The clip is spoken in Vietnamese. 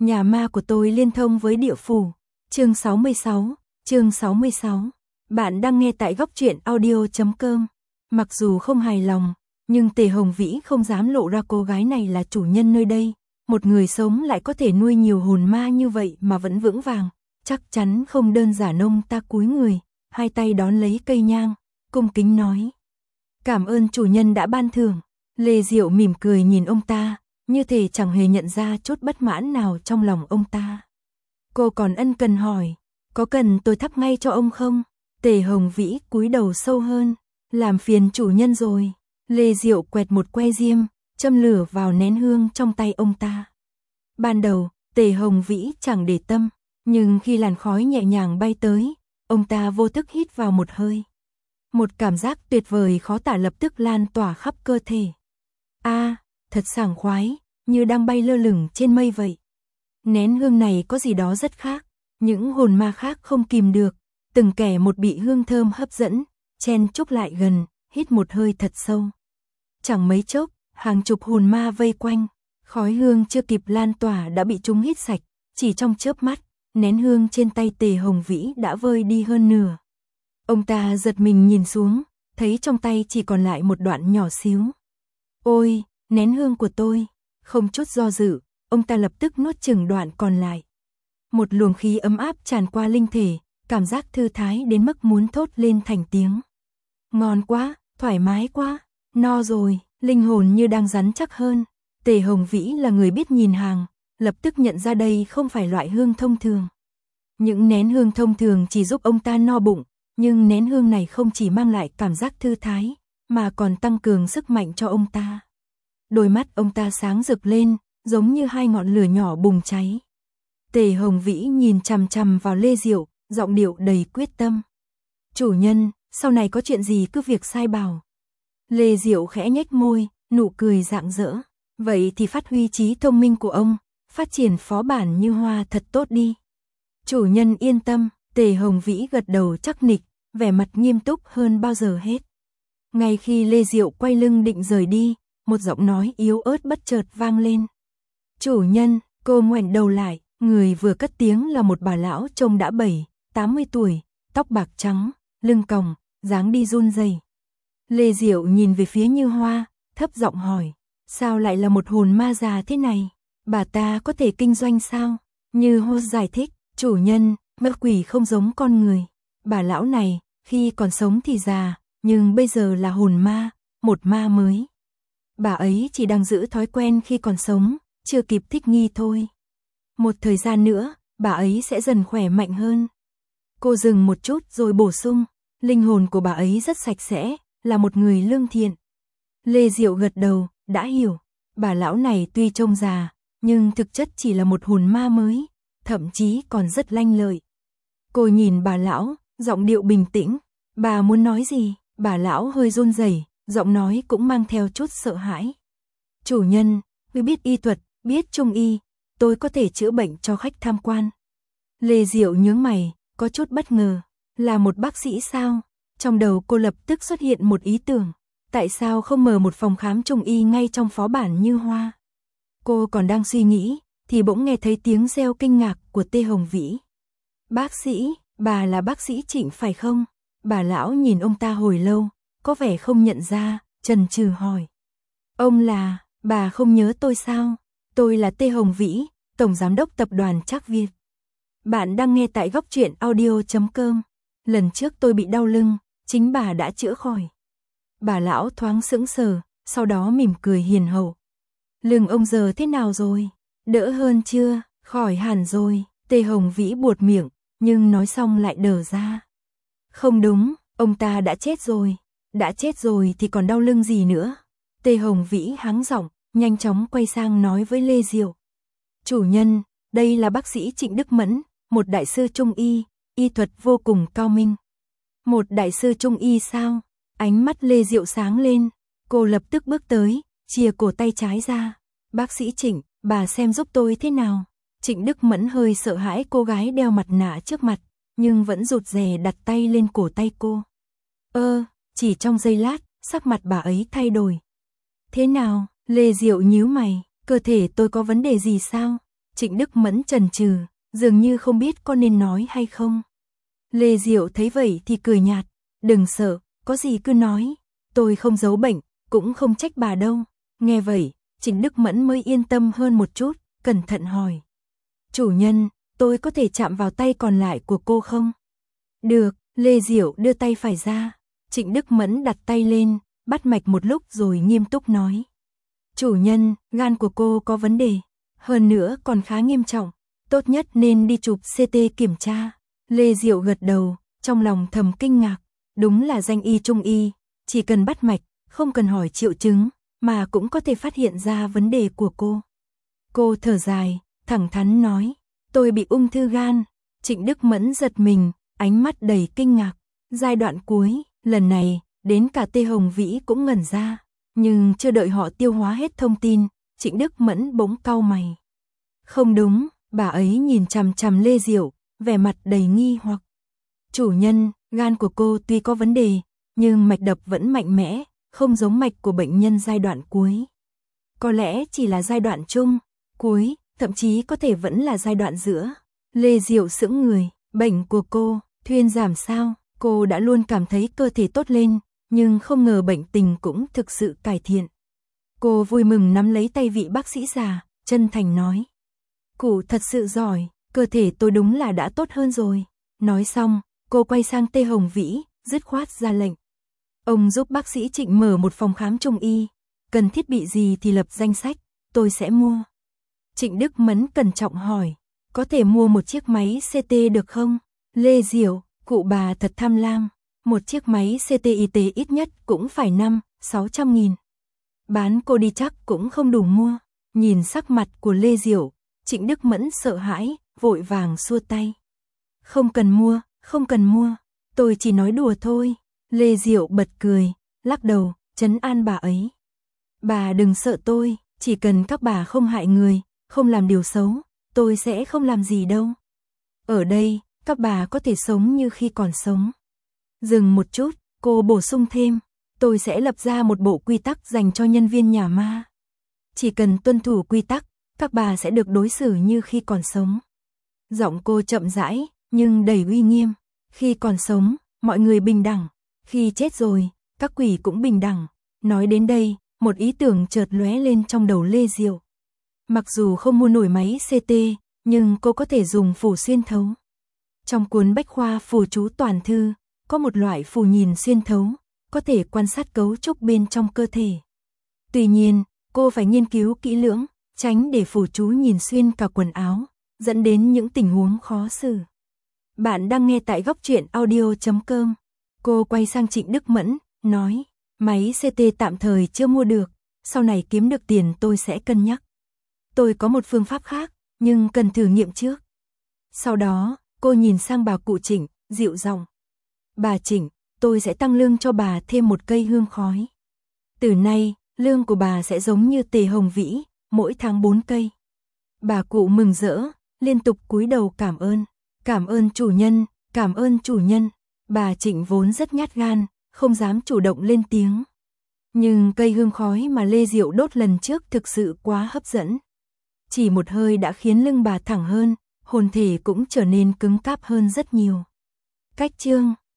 Nhà ma của tôi liên thông với địa phủ. Chương 66. Bạn đang nghe tại góc truyện audio.com. Mặc dù không hài lòng, nhưng Tề Hồng Vĩ không dám lộ ra cô gái này là chủ nhân nơi đây. Một người sống lại có thể nuôi nhiều hồn ma như vậy mà vẫn vững vàng. Chắc chắn không đơn giản. Ông ta cúi người, hai tay đón lấy cây nhang, cung kính nói: cảm ơn chủ nhân đã ban thưởng. Lê Diệu mỉm cười nhìn ông ta, như thể chẳng hề nhận ra chút bất mãn nào trong lòng ông ta. Cô còn ân cần hỏi: có cần tôi thắp ngay cho ông không? Tề Hồng Vĩ cúi đầu sâu hơn: làm phiền chủ nhân rồi. Lê Diệu quẹt một que diêm, châm lửa vào nén hương trong tay ông ta. Ban đầu, Tề Hồng Vĩ chẳng để tâm, nhưng khi làn khói nhẹ nhàng bay tới, ông ta vô thức hít vào một hơi. Một cảm giác tuyệt vời khó tả lập tức lan tỏa khắp cơ thể. Thật sảng khoái, như đang bay lơ lửng trên mây vậy. Nén hương này có gì đó rất khác, những hồn ma khác không kìm được, từng kẻ một bị hương thơm hấp dẫn, chen chúc lại gần, hít một hơi thật sâu. Chẳng mấy chốc, hàng chục hồn ma vây quanh, khói hương chưa kịp lan tỏa đã bị chúng hít sạch, chỉ trong chớp mắt, nén hương trên tay Tề Hồng Vĩ đã vơi đi hơn nửa. Ông ta giật mình nhìn xuống, thấy trong tay chỉ còn lại một đoạn nhỏ xíu. Ôi, nén hương của tôi! Không chút do dự, ông ta lập tức nuốt chửng đoạn còn lại. Một luồng khí ấm áp tràn qua linh thể, cảm giác thư thái đến mức muốn thốt lên thành tiếng. Ngon quá, thoải mái quá, no rồi, linh hồn như đang rắn chắc hơn. Tề Hồng Vĩ là người biết nhìn hàng, lập tức nhận ra đây không phải loại hương thông thường. Những nén hương thông thường chỉ giúp ông ta no bụng, nhưng nén hương này không chỉ mang lại cảm giác thư thái, mà còn tăng cường sức mạnh cho ông ta. Đôi mắt ông ta sáng rực lên, giống như hai ngọn lửa nhỏ bùng cháy. Tề Hồng Vĩ nhìn chằm chằm vào Lê Diệu, giọng điệu đầy quyết tâm. Chủ nhân, sau này có chuyện gì cứ việc sai bảo. Lê Diệu khẽ nhếch môi, nụ cười rạng rỡ. Vậy thì phát huy trí thông minh của ông, phát triển phó bản Như Hoa thật tốt đi. Chủ nhân yên tâm. Tề Hồng Vĩ gật đầu chắc nịch, vẻ mặt nghiêm túc hơn bao giờ hết. Ngay khi Lê Diệu quay lưng định rời đi, một giọng nói yếu ớt bất chợt vang lên. Chủ nhân! Cô ngoảnh đầu lại, người vừa cất tiếng là một bà lão trông đã 70-80 tuổi, tóc bạc trắng, lưng còng, dáng đi run rẩy. Lê Diệu nhìn về phía Như Hoa, thấp giọng hỏi: sao lại là một hồn ma già thế này? Bà ta có thể kinh doanh sao? Như Hoa giải thích: chủ nhân, ma quỷ không giống con người. Bà lão này, khi còn sống thì già, nhưng bây giờ là hồn ma, một ma mới. Bà ấy chỉ đang giữ thói quen khi còn sống, chưa kịp thích nghi thôi. Một thời gian nữa, bà ấy sẽ dần khỏe mạnh hơn. Cô dừng một chút rồi bổ sung: linh hồn của bà ấy rất sạch sẽ, là một người lương thiện. Lê Diệu gật đầu, đã hiểu. Bà lão này tuy trông già, nhưng thực chất chỉ là một hồn ma mới, thậm chí còn rất lanh lợi. Cô nhìn bà lão, giọng điệu bình tĩnh. Bà muốn nói gì? Bà lão hơi run rẩy, giọng nói cũng mang theo chút sợ hãi. Chủ nhân, tôi biết y thuật, biết trung y, tôi có thể chữa bệnh cho khách tham quan. Lê Diệu nhướng mày, có chút bất ngờ. Là một bác sĩ sao? Trong đầu cô lập tức xuất hiện một ý tưởng. Tại sao không mở một phòng khám trung y ngay trong phó bản Như Hoa? Cô còn đang suy nghĩ, thì bỗng nghe thấy tiếng reo kinh ngạc của Tề Hồng Vĩ. Bác sĩ, bà là bác sĩ Trịnh phải không? Bà lão nhìn ông ta hồi lâu, có vẻ không nhận ra, chần chừ hỏi. Ông là, bà không nhớ tôi sao? Tôi là Tề Hồng Vĩ, Tổng Giám đốc Tập đoàn Trác Việt. Bạn đang nghe tại góc truyện audio.com. Lần trước tôi bị đau lưng, chính bà đã chữa khỏi. Bà lão thoáng sững sờ, sau đó mỉm cười hiền hậu. Lưng ông giờ thế nào rồi? Đỡ hơn chưa? Khỏi hẳn rồi. Tề Hồng Vĩ buột miệng, nhưng nói xong lại đờ ra. Không đúng, ông ta đã chết rồi. Đã chết rồi thì còn đau lưng gì nữa? Tề Hồng Vĩ hắng giọng, nhanh chóng quay sang nói với Lê Diệu. Chủ nhân, đây là bác sĩ Trịnh Đức Mẫn, một đại sư trung y, y thuật vô cùng cao minh. Một đại sư trung y sao? Ánh mắt Lê Diệu sáng lên, cô lập tức bước tới, chìa cổ tay trái ra. Bác sĩ Trịnh, bà xem giúp tôi thế nào? Trịnh Đức Mẫn hơi sợ hãi cô gái đeo mặt nạ trước mặt, nhưng vẫn rụt rè đặt tay lên cổ tay cô. Chỉ trong giây lát, sắc mặt bà ấy thay đổi. Thế nào? Lê Diệu nhíu mày, cơ thể tôi có vấn đề gì sao? Trịnh Đức Mẫn chần chừ, dường như không biết có nên nói hay không. Lê Diệu thấy vậy thì cười nhạt, đừng sợ, có gì cứ nói, tôi không giấu bệnh, cũng không trách bà đâu. Nghe vậy, Trịnh Đức Mẫn mới yên tâm hơn một chút, cẩn thận hỏi. Chủ nhân, tôi có thể chạm vào tay còn lại của cô không? Được, Lê Diệu đưa tay phải ra. Trịnh Đức Mẫn đặt tay lên, bắt mạch một lúc rồi nghiêm túc nói. Chủ nhân, gan của cô có vấn đề, hơn nữa còn khá nghiêm trọng, tốt nhất nên đi chụp CT kiểm tra. Lê Diệu gật đầu, trong lòng thầm kinh ngạc, đúng là danh y trung y, chỉ cần bắt mạch, không cần hỏi triệu chứng, mà cũng có thể phát hiện ra vấn đề của cô. Cô thở dài, thẳng thắn nói, tôi bị ung thư gan. Trịnh Đức Mẫn giật mình, ánh mắt đầy kinh ngạc. Giai đoạn cuối, lần này, đến cả Tê Hồng Vĩ cũng ngẩn ra. Nhưng chưa đợi họ tiêu hóa hết thông tin, Trịnh Đức Mẫn bỗng cau mày. Không đúng, bà ấy nhìn chằm chằm Lê Diệu, vẻ mặt đầy nghi hoặc. Chủ nhân, gan của cô tuy có vấn đề, nhưng mạch đập vẫn mạnh mẽ, không giống mạch của bệnh nhân giai đoạn cuối. Có lẽ chỉ là giai đoạn trung, cuối, thậm chí có thể vẫn là giai đoạn giữa. Lê Diệu sững người, bệnh của cô, thuyên giảm sao? Cô đã luôn cảm thấy cơ thể tốt lên, nhưng không ngờ bệnh tình cũng thực sự cải thiện. Cô vui mừng nắm lấy tay vị bác sĩ già, chân thành nói. Cụ thật sự giỏi, cơ thể tôi đúng là đã tốt hơn rồi. Nói xong, cô quay sang Tê Hồng Vĩ, dứt khoát ra lệnh. Ông giúp bác sĩ Trịnh mở một phòng khám trung y, cần thiết bị gì thì lập danh sách, tôi sẽ mua. Trịnh Đức Mẫn cẩn trọng hỏi, có thể mua một chiếc máy CT được không? Lê Diệu, cụ bà thật tham lam, một chiếc máy CT y tế ít nhất cũng phải 500-600 nghìn. Bán cô đi chắc cũng không đủ mua. Nhìn sắc mặt của Lê Diệu, Trịnh Đức Mẫn sợ hãi, vội vàng xua tay. Không cần mua, không cần mua, tôi chỉ nói đùa thôi. Lê Diệu bật cười, lắc đầu, trấn an bà ấy. Bà đừng sợ tôi, chỉ cần các bà không hại người, không làm điều xấu, tôi sẽ không làm gì đâu. Ở đây, các bà có thể sống như khi còn sống. Dừng một chút, cô bổ sung thêm, tôi sẽ lập ra một bộ quy tắc dành cho nhân viên nhà ma. Chỉ cần tuân thủ quy tắc, các bà sẽ được đối xử như khi còn sống. Giọng cô chậm rãi, nhưng đầy uy nghiêm. Khi còn sống, mọi người bình đẳng. Khi chết rồi, các quỷ cũng bình đẳng. Nói đến đây, một ý tưởng chợt lóe lên trong đầu Lê Diệu. Mặc dù không mua nổi máy CT, nhưng cô có thể dùng phù xuyên thấu. Trong cuốn bách khoa phù chú toàn thư, có một loại phù nhìn xuyên thấu, có thể quan sát cấu trúc bên trong cơ thể. Tuy nhiên, cô phải nghiên cứu kỹ lưỡng, tránh để phù chú nhìn xuyên cả quần áo, dẫn đến những tình huống khó xử. Bạn đang nghe tại góc truyện audio.com. Cô quay sang Trịnh Đức Mẫn, nói, máy CT tạm thời chưa mua được, sau này kiếm được tiền tôi sẽ cân nhắc. Tôi có một phương pháp khác, nhưng cần thử nghiệm trước. Sau đó, cô nhìn sang bà cụ Trịnh, dịu giọng. Bà Trịnh, tôi sẽ tăng lương cho bà thêm một cây hương khói. Từ nay, lương của bà sẽ giống như Tề Hồng Vĩ, mỗi tháng 4 cây. Bà cụ mừng rỡ, liên tục cúi đầu cảm ơn. Cảm ơn chủ nhân, cảm ơn chủ nhân. Bà Trịnh vốn rất nhát gan, không dám chủ động lên tiếng. Nhưng cây hương khói mà Lê Diệu đốt lần trước thực sự quá hấp dẫn. Chỉ một hơi đã khiến lưng bà thẳng hơn, hồn thể cũng trở nên cứng cáp hơn rất nhiều. Cách chương